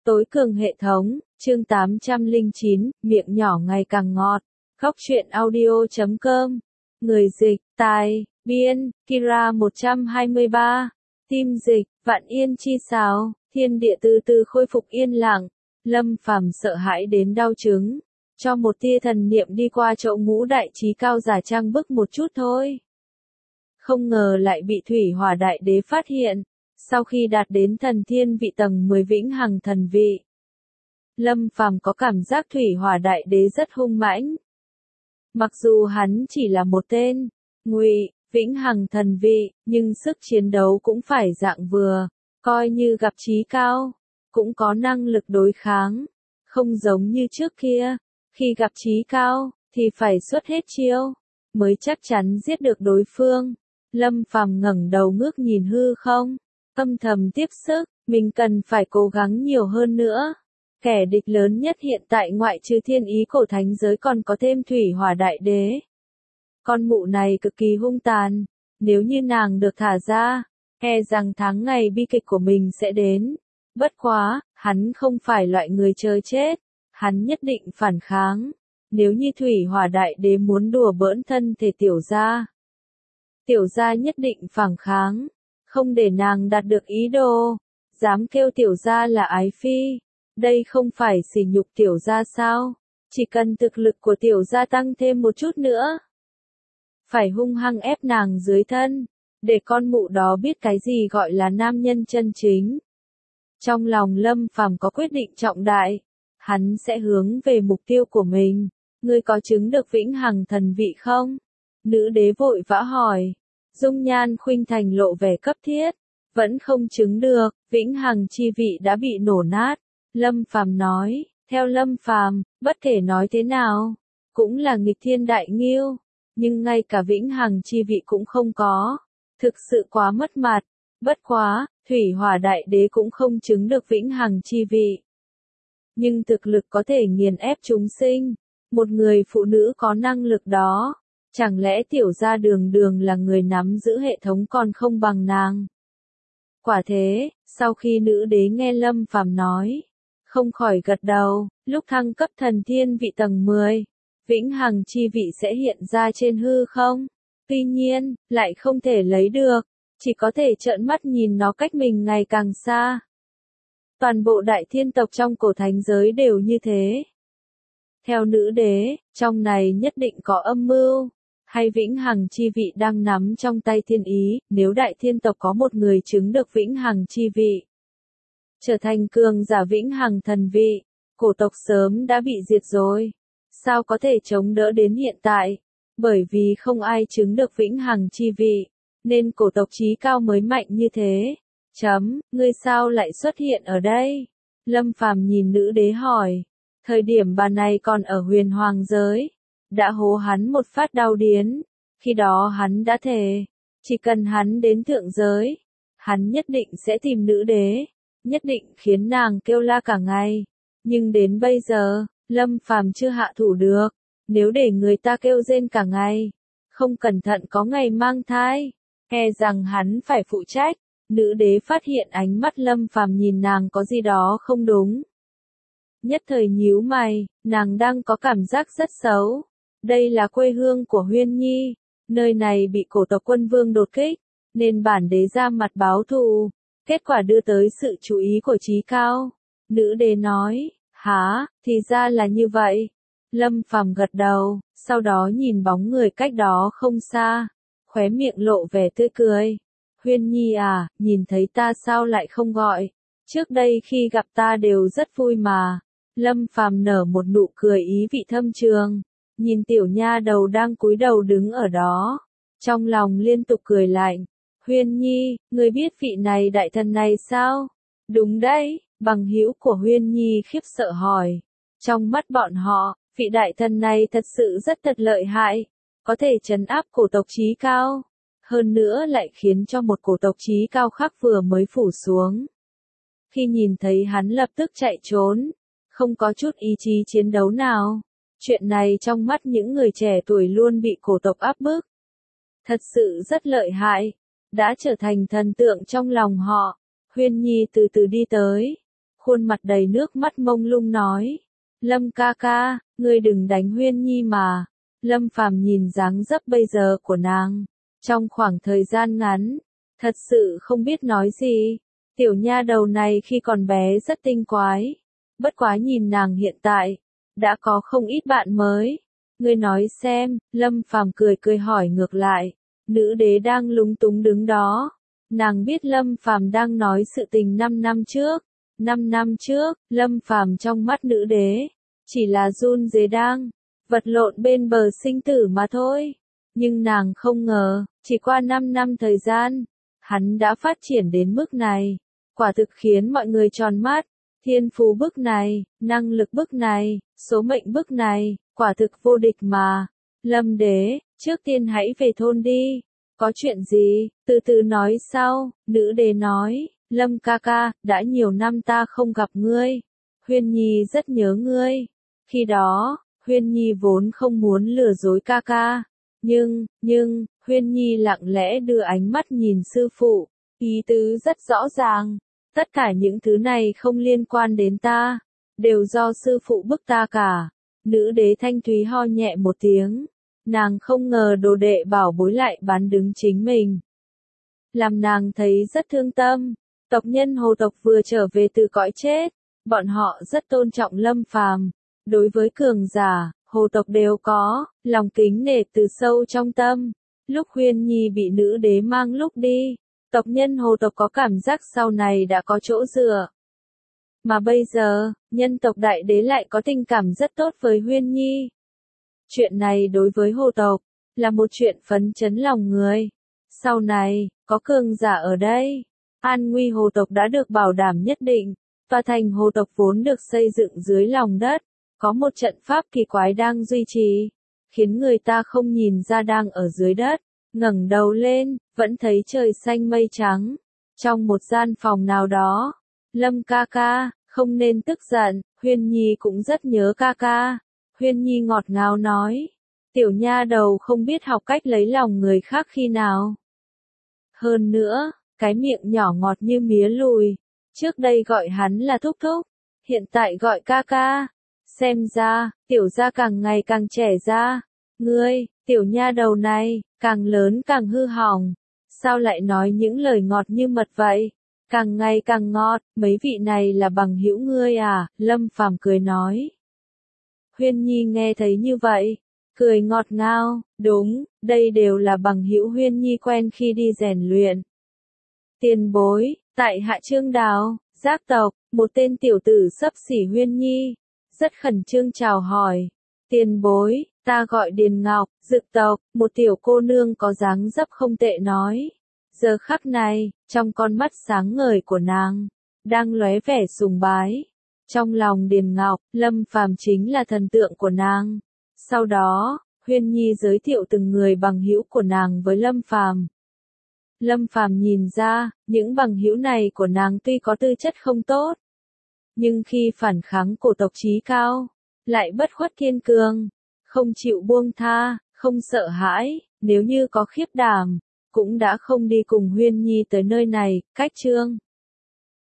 Tối cường hệ thống, chương 809, miệng nhỏ ngày càng ngọt. Góc truyện audio.com. Người dịch, tài, biên, Kira 123. Tim dịch, Vạn Yên chi sáo, thiên địa từ từ khôi phục yên lặng. Lâm Phàm sợ hãi đến đau chứng. Cho một tia thần niệm đi qua chỗ ngũ đại trí cao giả trang bức một chút thôi. Không ngờ lại bị Thủy Hỏa Đại Đế phát hiện. Sau khi đạt đến thần thiên vị tầng 10 vĩnh hằng thần vị, Lâm Phàm có cảm giác Thủy Hỏa Đại Đế rất hung mãnh. Mặc dù hắn chỉ là một tên ngụy vĩnh hằng thần vị, nhưng sức chiến đấu cũng phải dạng vừa, coi như gặp chí cao, cũng có năng lực đối kháng, không giống như trước kia, khi gặp chí cao thì phải xuất hết chiêu mới chắc chắn giết được đối phương. Lâm Phàm ngẩng đầu ngước nhìn hư không, âm thầm tiếp sức, mình cần phải cố gắng nhiều hơn nữa. Kẻ địch lớn nhất hiện tại ngoại trừ thiên ý cổ thánh giới còn có thêm Thủy Hỏa Đại Đế. Con mụ này cực kỳ hung tàn, nếu như nàng được thả ra, e rằng tháng ngày bi kịch của mình sẽ đến. Bất quá, hắn không phải loại người chơi chết, hắn nhất định phản kháng. Nếu như Thủy Hỏa Đại Đế muốn đùa bỡn thân thể tiểu gia nhất định phản kháng. Không để nàng đạt được ý đồ, dám kêu tiểu gia là ái phi, đây không phải sỉ nhục tiểu gia sao? Chỉ cần thực lực của tiểu gia tăng thêm một chút nữa, phải hung hăng ép nàng dưới thân, để con mụ đó biết cái gì gọi là nam nhân chân chính. Trong lòng Lâm Phàm có quyết định trọng đại, hắn sẽ hướng về mục tiêu của mình. Ngươi có chứng được vĩnh hằng thần vị không? Nữ đế vội vã hỏi. Dung nhan Khuynh Thành lộ vẻ cấp thiết, vẫn không chứng được, vĩnh hằng chi vị đã bị nổ nát. Lâm Phàm nói, theo Lâm Phàm, bất kể nói thế nào, cũng là nghịch thiên đại nghiêu, nhưng ngay cả vĩnh hằng chi vị cũng không có, thực sự quá mất mặt. Bất quá, Thủy Hỏa Đại Đế cũng không chứng được vĩnh hằng chi vị, nhưng thực lực có thể nghiền ép chúng sinh, một người phụ nữ có năng lực đó. Chẳng lẽ tiểu gia đường đường là người nắm giữ hệ thống còn không bằng nàng? Quả thế, sau khi nữ đế nghe Lâm Phàm nói, không khỏi gật đầu, lúc thăng cấp thần thiên vị tầng 10, vĩnh hằng chi vị sẽ hiện ra trên hư không? Tuy nhiên, lại không thể lấy được, chỉ có thể trợn mắt nhìn nó cách mình ngày càng xa. Toàn bộ đại thiên tộc trong cổ thánh giới đều như thế. Theo nữ đế, trong này nhất định có âm mưu. Hay vĩnh hằng chi vị đang nắm trong tay thiên ý, nếu đại thiên tộc có một người chứng được vĩnh hằng chi vị, trở thành cường giả vĩnh hằng thần vị, cổ tộc sớm đã bị diệt rồi. Sao có thể chống đỡ đến hiện tại? Bởi vì không ai chứng được vĩnh hằng chi vị, nên cổ tộc chí cao mới mạnh như thế. Ngươi sao lại xuất hiện ở đây? Lâm Phàm nhìn nữ đế hỏi. Thời điểm bà này còn ở huyền hoàng giới, đã hố hắn một phát đau điến. Khi đó hắn đã thề, chỉ cần hắn đến thượng giới, hắn nhất định sẽ tìm nữ đế, nhất định khiến nàng kêu la cả ngày. Nhưng đến bây giờ, Lâm Phàm chưa hạ thủ được, nếu để người ta kêu rên cả ngày, không cẩn thận có ngày mang thai, e rằng hắn phải phụ trách. Nữ đế phát hiện ánh mắt Lâm Phàm nhìn nàng có gì đó không đúng. Nhất thời nhíu mày, nàng đang có cảm giác rất xấu. Đây là quê hương của Huyên Nhi, nơi này bị cổ tộc quân vương đột kích, nên bản đế ra mặt báo thù, kết quả đưa tới sự chú ý của chí cao. Nữ đế nói, hả, thì ra là như vậy. Lâm Phàm gật đầu, sau đó nhìn bóng người cách đó không xa, khóe miệng lộ vẻ tươi cười. Huyên Nhi à, nhìn thấy ta sao lại không gọi, trước đây khi gặp ta đều rất vui mà. Lâm Phàm nở một nụ cười ý vị thâm trường. Nhìn tiểu nha đầu đang cúi đầu đứng ở đó, trong lòng liên tục cười lạnh. Huyên Nhi, ngươi biết vị này đại thần này sao? Đúng đấy, bằng hữu của Huyên Nhi khiếp sợ hỏi. Trong mắt bọn họ, vị đại thần này thật sự rất lợi hại, có thể trấn áp cổ tộc chí cao, hơn nữa lại khiến cho một cổ tộc chí cao khác vừa mới phủ xuống. Khi nhìn thấy hắn lập tức chạy trốn, không có chút ý chí chiến đấu nào. Chuyện này trong mắt những người trẻ tuổi luôn bị cổ tộc áp bức, thật sự rất lợi hại, đã trở thành thần tượng trong lòng họ. Huyên Nhi từ từ đi tới, khuôn mặt đầy nước mắt mông lung nói. Lâm ca ca, ngươi đừng đánh Huyên Nhi mà. Lâm Phàm nhìn dáng dấp bây giờ của nàng. Trong khoảng thời gian ngắn, thật sự không biết nói gì. Tiểu nha đầu này khi còn bé rất tinh quái. Bất quá nhìn nàng hiện tại, đã có không ít bạn mới. Ngươi nói xem, Lâm Phàm cười cười hỏi ngược lại. Nữ đế đang lúng túng đứng đó. Nàng biết Lâm Phàm đang nói sự tình 5 năm trước. 5 năm trước, Lâm Phàm trong mắt nữ đế, chỉ là run rế đang vật lộn bên bờ sinh tử mà thôi. Nhưng nàng không ngờ, chỉ qua 5 năm thời gian, hắn đã phát triển đến mức này. Quả thực khiến mọi người tròn mắt. Thiên phú bức này, năng lực bức này, số mệnh bức này, quả thực vô địch mà. Lâm đế, trước tiên hãy về thôn đi. Có chuyện gì, từ từ nói sau. Nữ đế nói, Lâm ca ca, đã nhiều năm ta không gặp ngươi. Huyên Nhi rất nhớ ngươi. Khi đó, Huyên Nhi vốn không muốn lừa dối ca ca. Nhưng, Huyên Nhi lặng lẽ đưa ánh mắt nhìn sư phụ. Ý tứ rất rõ ràng. Tất cả những thứ này không liên quan đến ta. Đều do sư phụ bức ta cả. Nữ đế thanh thúy ho nhẹ một tiếng. Nàng không ngờ đồ đệ bảo bối lại bán đứng chính mình. Làm nàng thấy rất thương tâm. Tộc nhân Hồ tộc vừa trở về từ cõi chết. Bọn họ rất tôn trọng Lâm Phàm. Đối với cường giả, Hồ tộc đều có lòng kính nể từ sâu trong tâm. Lúc Huyên Nhi bị nữ đế mang lúc đi, tộc nhân Hồ tộc có cảm giác sau này đã có chỗ dựa. Mà bây giờ, nhân tộc đại đế lại có tình cảm rất tốt với Huyên Nhi. Chuyện này đối với Hồ tộc, là một chuyện phấn chấn lòng người. Sau này, có cường giả ở đây, an nguy Hồ tộc đã được bảo đảm nhất định, và thành Hồ tộc vốn được xây dựng dưới lòng đất. Có một trận pháp kỳ quái đang duy trì, khiến người ta không nhìn ra đang ở dưới đất. Ngẩng đầu lên, vẫn thấy trời xanh mây trắng. Trong một gian phòng nào đó, Lâm ca ca, không nên tức giận, Huyên Nhi cũng rất nhớ ca ca. Huyên Nhi ngọt ngào nói, tiểu nha đầu không biết học cách lấy lòng người khác khi nào. Hơn nữa, cái miệng nhỏ ngọt như mía lùi, trước đây gọi hắn là thúc thúc, hiện tại gọi ca ca. Xem ra, tiểu gia càng ngày càng trẻ ra. Ngươi, tiểu nha đầu này, càng lớn càng hư hỏng. Sao lại nói những lời ngọt như mật vậy? Càng ngày càng ngọt, mấy vị này là bằng hữu ngươi à? Lâm Phàm cười nói. Huyên Nhi nghe thấy như vậy, cười ngọt ngào, đúng, đây đều là bằng hữu Huyên Nhi quen khi đi rèn luyện. Tiền bối, tại Hạ Trương Đào, Giác tộc, một tên tiểu tử xấp xỉ Huyên Nhi, rất khẩn trương chào hỏi. Tiền bối, ta gọi Điền Ngọc, Dực tộc, một tiểu cô nương có dáng dấp không tệ nói. Giờ khắc này, trong con mắt sáng ngời của nàng, đang lóe vẻ sùng bái. Trong lòng Điền Ngọc, Lâm Phàm chính là thần tượng của nàng. Sau đó, Huyên Nhi giới thiệu từng người bằng hữu của nàng với Lâm Phàm. Lâm Phàm nhìn ra, những bằng hữu này của nàng tuy có tư chất không tốt, nhưng khi phản kháng cổ tộc chí cao, lại bất khuất kiên cường, không chịu buông tha, không sợ hãi, nếu như có khiếp đảm, cũng đã không đi cùng Huyên Nhi tới nơi này. Cách Trương